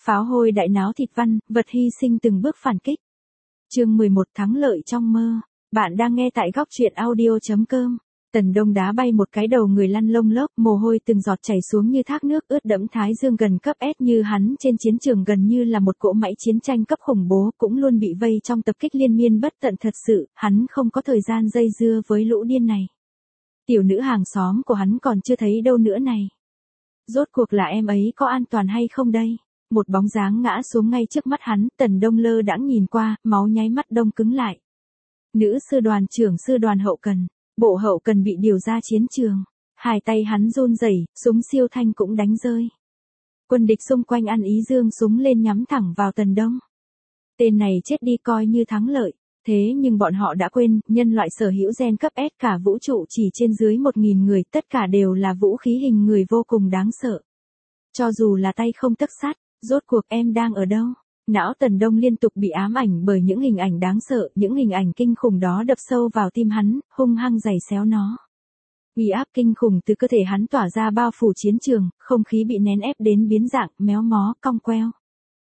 Pháo hôi đại náo thịt văn, vật hy sinh từng bước phản kích. Chương 11 thắng lợi trong mơ. Bạn đang nghe tại góc truyện audio.com. Tần Đông đá bay một cái đầu người lăn lông lốc, mồ hôi từng giọt chảy xuống như thác nước ướt đẫm thái dương gần cấp S như hắn trên chiến trường gần như là một cỗ máy chiến tranh cấp khủng bố cũng luôn bị vây trong tập kích liên miên bất tận thật sự, hắn không có thời gian dây dưa với lũ điên này. Tiểu nữ hàng xóm của hắn còn chưa thấy đâu nữa này. Rốt cuộc là em ấy có an toàn hay không đây? Một bóng dáng ngã xuống ngay trước mắt hắn, Tần Đông lơ đãng nhìn qua, máu nháy mắt đông cứng lại. Nữ sư đoàn trưởng sư đoàn hậu cần, bộ hậu cần bị điều ra chiến trường. Hai tay hắn run rẩy, súng siêu thanh cũng đánh rơi. Quân địch xung quanh ăn ý giương súng lên nhắm thẳng vào Tần Đông. Tên này chết đi coi như thắng lợi. Thế nhưng bọn họ đã quên, nhân loại sở hữu gen cấp S cả vũ trụ chỉ trên dưới 1.000 người, tất cả đều là vũ khí hình người vô cùng đáng sợ. Cho dù là tay không tấc sắt, rốt cuộc em đang ở đâu? Não Tần Đông liên tục bị ám ảnh bởi những hình ảnh đáng sợ, những hình ảnh kinh khủng đó đập sâu vào tim hắn, hung hăng giày xéo nó. Uy áp kinh khủng từ cơ thể hắn tỏa ra bao phủ chiến trường, không khí bị nén ép đến biến dạng, méo mó, cong queo.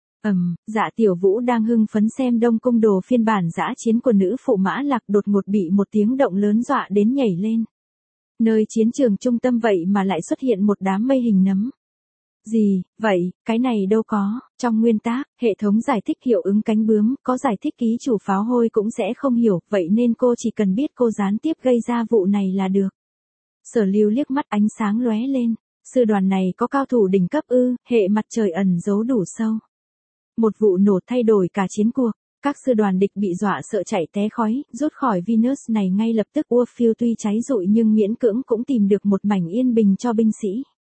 Dạ Tiểu Vũ đang hưng phấn xem Đông Cung Đồ phiên bản dã chiến của nữ phụ Mã Lạc đột ngột bị một tiếng động lớn dọa đến nhảy lên. Nơi chiến trường trung tâm vậy mà lại xuất hiện một đám mây hình nấm. Gì, vậy, cái này đâu có, trong nguyên tác, hệ thống giải thích hiệu ứng cánh bướm, có giải thích ký chủ pháo hôi cũng sẽ không hiểu, vậy nên cô chỉ cần biết cô gián tiếp gây ra vụ này là được. Sở Lưu liếc mắt ánh sáng lóe lên, sư đoàn này có cao thủ đỉnh cấp ư, hệ mặt trời ẩn giấu đủ sâu. Một vụ nổ thay đổi cả chiến cuộc, các sư đoàn địch bị dọa sợ chạy té khói, rút khỏi Venus này ngay lập tức. Warfield tuy cháy rụi nhưng miễn cưỡng cũng tìm được một mảnh yên bình cho binh sĩ.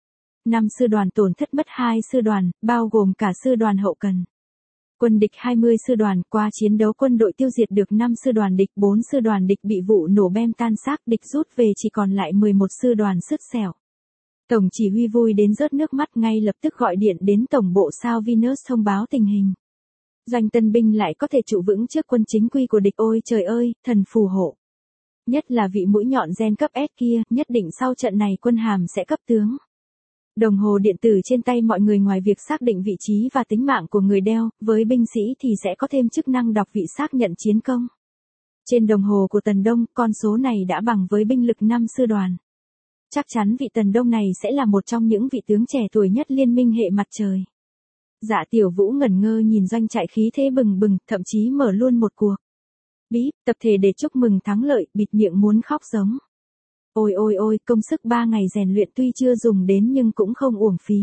5 sư đoàn tổn thất mất 2 sư đoàn, bao gồm cả sư đoàn hậu cần. Quân địch 20 sư đoàn, qua chiến đấu quân đội tiêu diệt được 5 sư đoàn địch, 4 sư đoàn địch bị vụ nổ bom tan xác, địch rút về chỉ còn lại 11 sư đoàn sứt xẻo. Tổng chỉ huy vui đến rớt nước mắt ngay lập tức gọi điện đến tổng bộ sao Venus thông báo tình hình. Doanh tân binh lại có thể trụ vững trước quân chính quy của địch, ôi trời ơi, thần phù hộ. Nhất là vị mũi nhọn gen cấp S kia, nhất định sau trận này quân hàm sẽ cấp tướng. Đồng hồ điện tử trên tay mọi người ngoài việc xác định vị trí và tính mạng của người đeo, với binh sĩ thì sẽ có thêm chức năng đọc vị xác nhận chiến công. Trên đồng hồ của Tần Đông, con số này đã bằng với binh lực 5 sư đoàn. Chắc chắn vị Tần Đông này sẽ là một trong những vị tướng trẻ tuổi nhất liên minh hệ mặt trời. Dạ Tiểu Vũ ngẩn ngơ nhìn doanh trại khí thế bừng bừng, thậm chí mở luôn một cuộc. Bíp, tập thể để chúc mừng thắng lợi, bịt miệng muốn khóc giống. Ôi ôi ôi, công sức 3 ngày rèn luyện tuy chưa dùng đến nhưng cũng không uổng phí.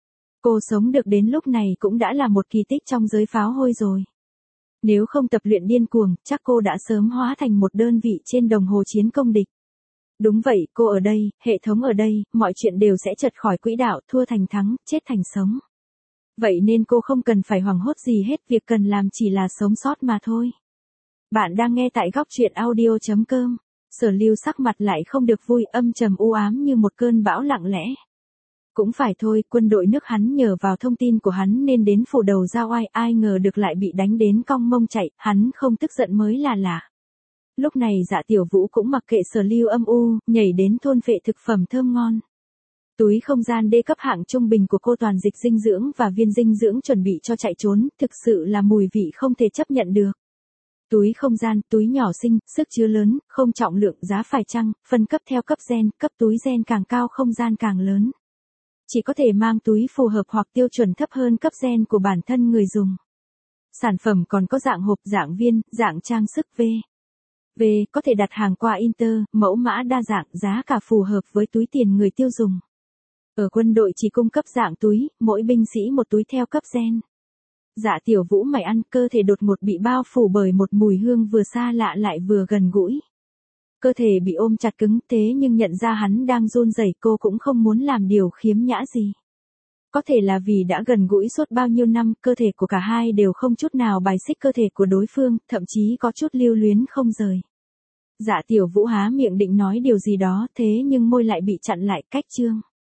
Cô sống được đến lúc này cũng đã là một kỳ tích trong giới pháo hôi rồi. Nếu không tập luyện điên cuồng, chắc cô đã sớm hóa thành một đơn vị trên đồng hồ chiến công địch. Đúng vậy, cô ở đây, hệ thống ở đây, mọi chuyện đều sẽ chật khỏi quỹ đạo, thua thành thắng, chết thành sống. Vậy nên cô không cần phải hoảng hốt gì hết, việc cần làm chỉ là sống sót mà thôi. Bạn đang nghe tại góc truyện audio.com. Sở Lưu sắc mặt lại không được vui, âm trầm u ám như một cơn bão lặng lẽ. Cũng phải thôi, quân đội nước hắn nhờ vào thông tin của hắn nên đến phủ đầu ra oai, ai ngờ được lại bị đánh đến cong mông chạy, hắn không tức giận mới là lạ. Lúc này Dạ Tiểu Vũ cũng mặc kệ Sở Lưu âm u, nhảy đến thôn phệ thực phẩm thơm ngon. Túi không gian D cấp hạng trung bình của cô toàn dịch dinh dưỡng và viên dinh dưỡng chuẩn bị cho chạy trốn, thực sự là mùi vị không thể chấp nhận được. Túi không gian, túi nhỏ xinh, sức chứa lớn, không trọng lượng, giá phải chăng, phân cấp theo cấp gen, cấp túi gen càng cao không gian càng lớn. Chỉ có thể mang túi phù hợp hoặc tiêu chuẩn thấp hơn cấp gen của bản thân người dùng. Sản phẩm còn có dạng hộp, dạng viên, dạng trang sức V, có thể đặt hàng qua Inter, mẫu mã đa dạng, giá cả phù hợp với túi tiền người tiêu dùng. Ở quân đội chỉ cung cấp dạng túi, mỗi binh sĩ một túi theo cấp gen. Dạ Tiểu Vũ mày ăn, cơ thể đột ngột bị bao phủ bởi một mùi hương vừa xa lạ lại vừa gần gũi. Cơ thể bị ôm chặt cứng, thế nhưng nhận ra hắn đang run rẩy, cô cũng không muốn làm điều khiếm nhã gì. Có thể là vì đã gần gũi suốt bao nhiêu năm, cơ thể của cả hai đều không chút nào bài xích cơ thể của đối phương, thậm chí có chút lưu luyến không rời. Dạ Tiểu Vũ há miệng định nói điều gì đó, thế nhưng môi lại bị chặn lại, cách chương.